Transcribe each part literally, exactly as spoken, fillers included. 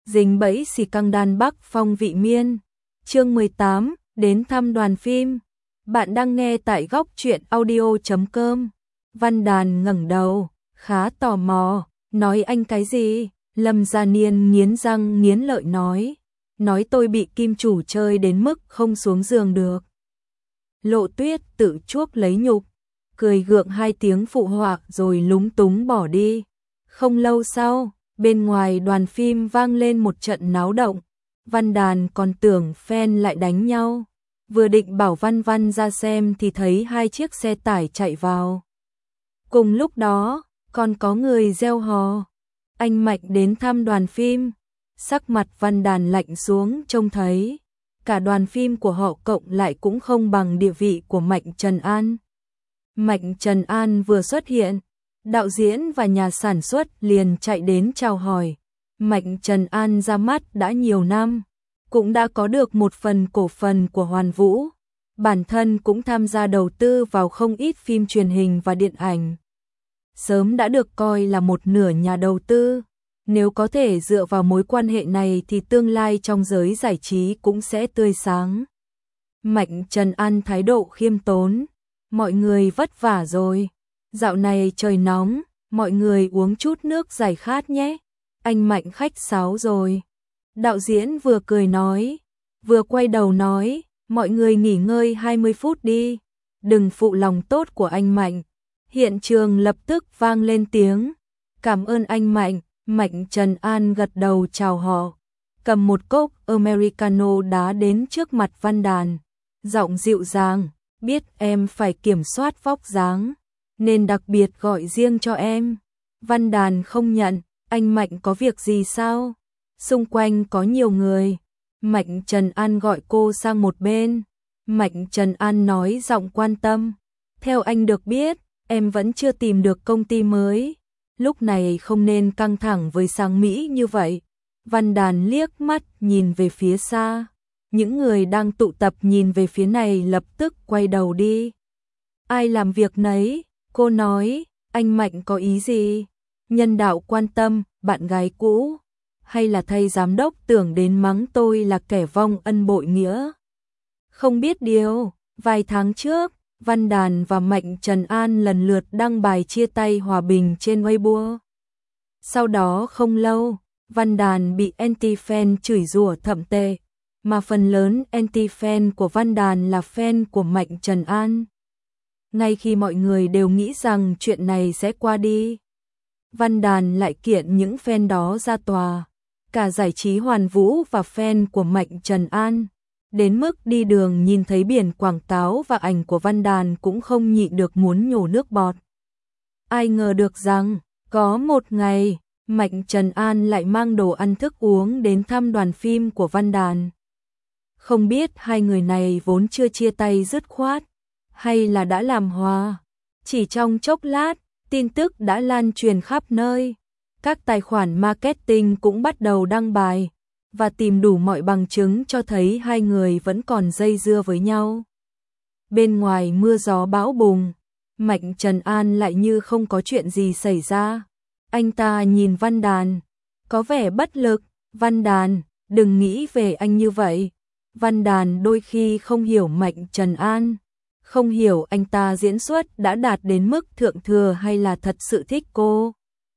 dính bẫy xì căng đan Bắc Phong vị miên. Chương mười tám, đến thăm đoàn phim. Bạn đang nghe tại góc truyện audio chấm com. Văn Đàn ngẩng đầu, khá tò mò, nói anh cái gì? Lâm Gia Niên nghiến răng nghiến lợi nói, nói tôi bị kim chủ chơi đến mức không xuống giường được. Lộ Tuyết tự chuốc lấy nhục, cười gượng hai tiếng phụ họa rồi lúng túng bỏ đi. Không lâu sau, bên ngoài đoàn phim vang lên một trận náo động. Văn Đàn còn tưởng fan lại đánh nhau. Vừa định bảo Văn Văn ra xem thì thấy hai chiếc xe tải chạy vào. Cùng lúc đó, còn có người reo hò. Anh Mạnh đến thăm đoàn phim. Sắc mặt Văn Đàn lạnh xuống trông thấy. Cả đoàn phim của họ cộng lại cũng không bằng địa vị của Mạnh Trần An. Mạnh Trần An vừa xuất hiện, đạo diễn và nhà sản xuất liền chạy đến chào hỏi. Mạnh Trần An ra mắt đã nhiều năm, cũng đã có được một phần cổ phần của Hoàn Vũ. Bản thân cũng tham gia đầu tư vào không ít phim truyền hình và điện ảnh. Sớm đã được coi là một nửa nhà đầu tư. Nếu có thể dựa vào mối quan hệ này thì tương lai trong giới giải trí cũng sẽ tươi sáng. Mạnh Trần An thái độ khiêm tốn. Mọi người vất vả rồi. Dạo này trời nóng, mọi người uống chút nước giải khát nhé. Anh Mạnh khách sáo rồi. Đạo diễn vừa cười nói, vừa quay đầu nói, mọi người nghỉ ngơi hai mươi phút đi. Đừng phụ lòng tốt của anh Mạnh. Hiện trường lập tức vang lên tiếng. Cảm ơn anh Mạnh. Mạnh Trần An gật đầu chào họ. Cầm một cốc Americano đá đến trước mặt Văn Đàn. Giọng dịu dàng, biết em phải kiểm soát vóc dáng, nên đặc biệt gọi riêng cho em. Văn Đàn không nhận, anh Mạnh có việc gì sao? Xung quanh có nhiều người. Mạnh Trần An gọi cô sang một bên. Mạnh Trần An nói giọng quan tâm. Theo anh được biết, em vẫn chưa tìm được công ty mới. Lúc này không nên căng thẳng với Sang Mỹ như vậy. Văn Đàn liếc mắt nhìn về phía xa. Những người đang tụ tập nhìn về phía này lập tức quay đầu đi. Ai làm việc nấy? Cô nói, anh Mạnh có ý gì? Nhân đạo quan tâm, bạn gái cũ? Hay là thầy giám đốc tưởng đến mắng tôi là kẻ vong ân bội nghĩa? Không biết điều, vài tháng trước, Văn Đàn và Mạnh Trần An lần lượt đăng bài chia tay hòa bình trên Weibo. Sau đó không lâu, Văn Đàn bị anti-fan chửi rủa thậm tệ, mà phần lớn anti-fan của Văn Đàn là fan của Mạnh Trần An. Ngay khi mọi người đều nghĩ rằng chuyện này sẽ qua đi, Văn Đàn lại kiện những fan đó ra tòa. Cả giải trí Hoàn Vũ và fan của Mạnh Trần An, đến mức đi đường nhìn thấy biển quảng cáo và ảnh của Văn Đàn cũng không nhịn được muốn nhổ nước bọt. Ai ngờ được rằng, có một ngày, Mạnh Trần An lại mang đồ ăn thức uống đến thăm đoàn phim của Văn Đàn. Không biết hai người này vốn chưa chia tay dứt khoát, hay là đã làm hòa. Chỉ trong chốc lát, tin tức đã lan truyền khắp nơi. Các tài khoản marketing cũng bắt đầu đăng bài và tìm đủ mọi bằng chứng cho thấy hai người vẫn còn dây dưa với nhau. Bên ngoài mưa gió bão bùng, Mạnh Trần An lại như không có chuyện gì xảy ra. Anh ta nhìn Văn Đàn, có vẻ bất lực. Văn Đàn, đừng nghĩ về anh như vậy. Văn Đàn đôi khi không hiểu Mạnh Trần An, không hiểu anh ta diễn xuất đã đạt đến mức thượng thừa hay là thật sự thích cô.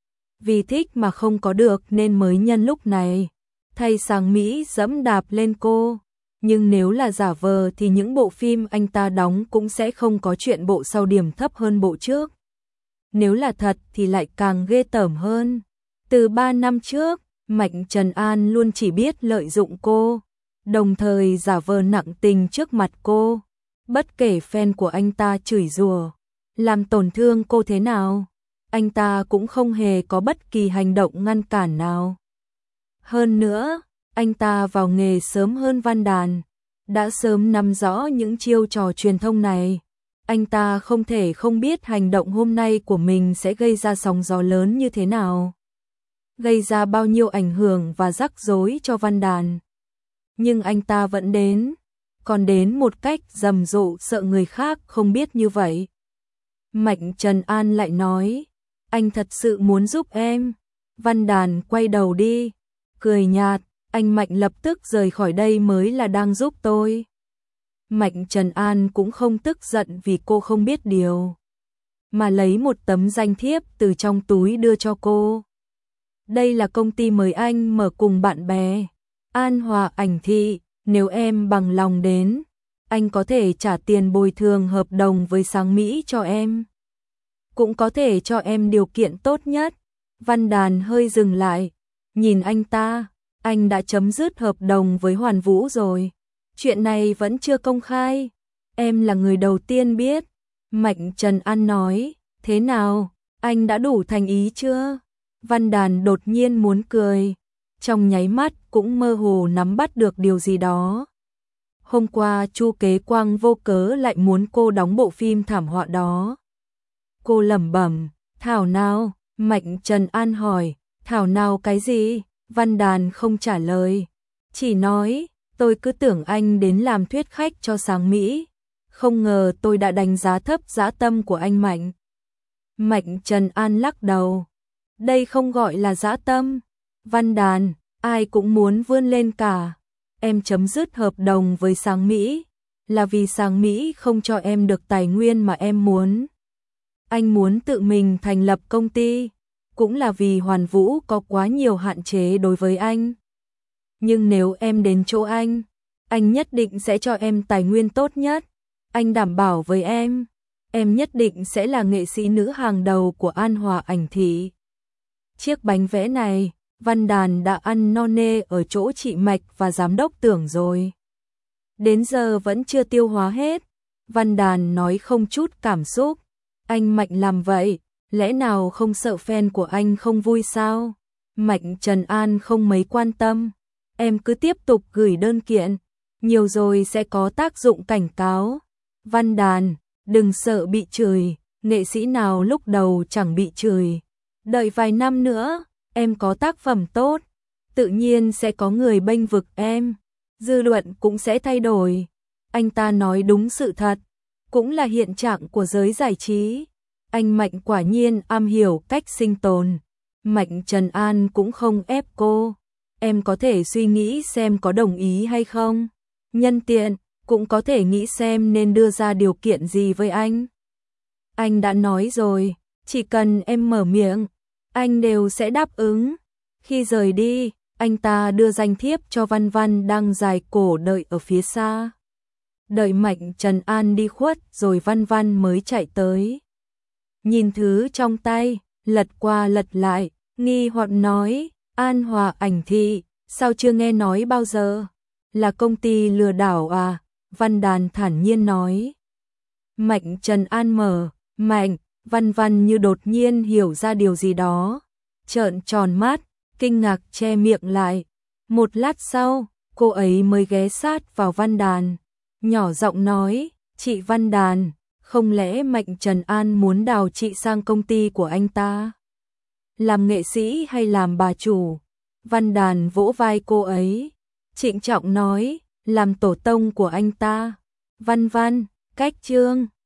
Vì thích mà không có được nên mới nhân lúc này thay Sang Mỹ dẫm đạp lên cô. Nhưng nếu là giả vờ thì những bộ phim anh ta đóng cũng sẽ không có chuyện bộ sau điểm thấp hơn bộ trước. Nếu là thật thì lại càng ghê tởm hơn. Từ ba năm trước, Mạnh Trần An luôn chỉ biết lợi dụng cô, đồng thời giả vờ nặng tình trước mặt cô. Bất kể fan của anh ta chửi rủa, làm tổn thương cô thế nào, anh ta cũng không hề có bất kỳ hành động ngăn cản nào. Hơn nữa, anh ta vào nghề sớm hơn Văn Đàn, đã sớm nắm rõ những chiêu trò truyền thông này. Anh ta không thể không biết hành động hôm nay của mình sẽ gây ra sóng gió lớn như thế nào, gây ra bao nhiêu ảnh hưởng và rắc rối cho Văn Đàn. Nhưng anh ta vẫn đến, còn đến một cách rầm rộ sợ người khác không biết như vậy. Mạnh Trần An lại nói, anh thật sự muốn giúp em. Văn Đàn quay đầu đi, cười nhạt, anh Mạnh lập tức rời khỏi đây mới là đang giúp tôi. Mạnh Trần An cũng không tức giận vì cô không biết điều, mà lấy một tấm danh thiếp từ trong túi đưa cho cô. Đây là công ty mới anh mở cùng bạn bè, An Hòa Ảnh Thị, nếu em bằng lòng đến, anh có thể trả tiền bồi thường hợp đồng với Sáng Mỹ cho em. Cũng có thể cho em điều kiện tốt nhất. Văn Đàn hơi dừng lại, nhìn anh ta, anh đã chấm dứt hợp đồng với Hoàn Vũ rồi. Chuyện này vẫn chưa công khai, em là người đầu tiên biết. Mạnh Trần An nói, thế nào, anh đã đủ thành ý chưa? Văn Đàn đột nhiên muốn cười, trong nháy mắt cũng mơ hồ nắm bắt được điều gì đó. Hôm qua Chu Kế Quang vô cớ lại muốn cô đóng bộ phim thảm họa đó. Cô lẩm bẩm, thảo nào? Mạnh Trần An hỏi, thảo nào cái gì? Văn Đàn không trả lời, chỉ nói, tôi cứ tưởng anh đến làm thuyết khách cho Sáng Mỹ, không ngờ tôi đã đánh giá thấp dã tâm của anh Mạnh. Mạnh Trần An lắc đầu, đây không gọi là dã tâm. Văn Đàn, ai cũng muốn vươn lên cả. Em chấm dứt hợp đồng với Sáng Mỹ là vì Sáng Mỹ không cho em được tài nguyên mà em muốn. Anh muốn tự mình thành lập công ty, cũng là vì Hoàn Vũ có quá nhiều hạn chế đối với anh. Nhưng nếu em đến chỗ anh, anh nhất định sẽ cho em tài nguyên tốt nhất. Anh đảm bảo với em, em nhất định sẽ là nghệ sĩ nữ hàng đầu của An Hòa Ảnh Thị. Chiếc bánh vẽ này, Văn Đàn đã ăn no nê ở chỗ chị Mạch và giám đốc Tưởng rồi. Đến giờ vẫn chưa tiêu hóa hết. Văn Đàn nói không chút cảm xúc. Anh Mạnh làm vậy, lẽ nào không sợ fan của anh không vui sao? Mạnh Trần An không mấy quan tâm. Em cứ tiếp tục gửi đơn kiện, nhiều rồi sẽ có tác dụng cảnh cáo. Văn Đàn, đừng sợ bị chửi, nghệ sĩ nào lúc đầu chẳng bị chửi. Đợi vài năm nữa, em có tác phẩm tốt, tự nhiên sẽ có người bênh vực em, dư luận cũng sẽ thay đổi. Anh ta nói đúng sự thật, cũng là hiện trạng của giới giải trí. Anh Mạnh quả nhiên am hiểu cách sinh tồn. Mạnh Trần An cũng không ép cô, em có thể suy nghĩ xem có đồng ý hay không. Nhân tiện, cũng có thể nghĩ xem nên đưa ra điều kiện gì với anh. Anh đã nói rồi, chỉ cần em mở miệng, anh đều sẽ đáp ứng. Khi rời đi, anh ta đưa danh thiếp cho Văn Văn đang dài cổ đợi ở phía xa. Đợi Mạnh Trần An đi khuất rồi Văn Văn mới chạy tới. Nhìn thứ trong tay, lật qua lật lại, nghi hoặc nói, An Hòa Ảnh Thị, sao chưa nghe nói bao giờ? Là công ty lừa đảo à? Văn Đàn thản nhiên nói. Mạnh Trần An mở, Mạnh, Văn Văn như đột nhiên hiểu ra điều gì đó. Trợn tròn mắt, kinh ngạc che miệng lại. Một lát sau, cô ấy mới ghé sát vào Văn Đàn. Nhỏ giọng nói, chị Văn Đàn, không lẽ Mạnh Trần An muốn đào chị sang công ty của anh ta? Làm nghệ sĩ hay làm bà chủ? Văn Đàn vỗ vai cô ấy, trịnh trọng nói, làm tổ tông của anh ta. Văn Văn, cách chương.